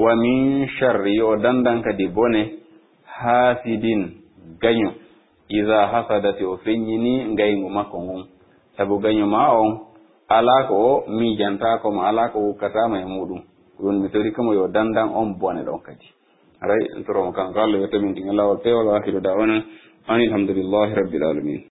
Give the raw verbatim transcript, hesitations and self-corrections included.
wa min sharri o dandan kadi bone hasidin gaño iza hasadati o feññini ngaygu makko ngun sabu gaño ma on ala ko o miijanta ko ma ala ko wukkatama e muɗum ɗum mi tori kamo yo dandan on bone ɗon kadi aray toromo kanko Allah yo tamin ɗin lawol pewol wa akhiru da'wana ani alhamdulillahi rabbil alamin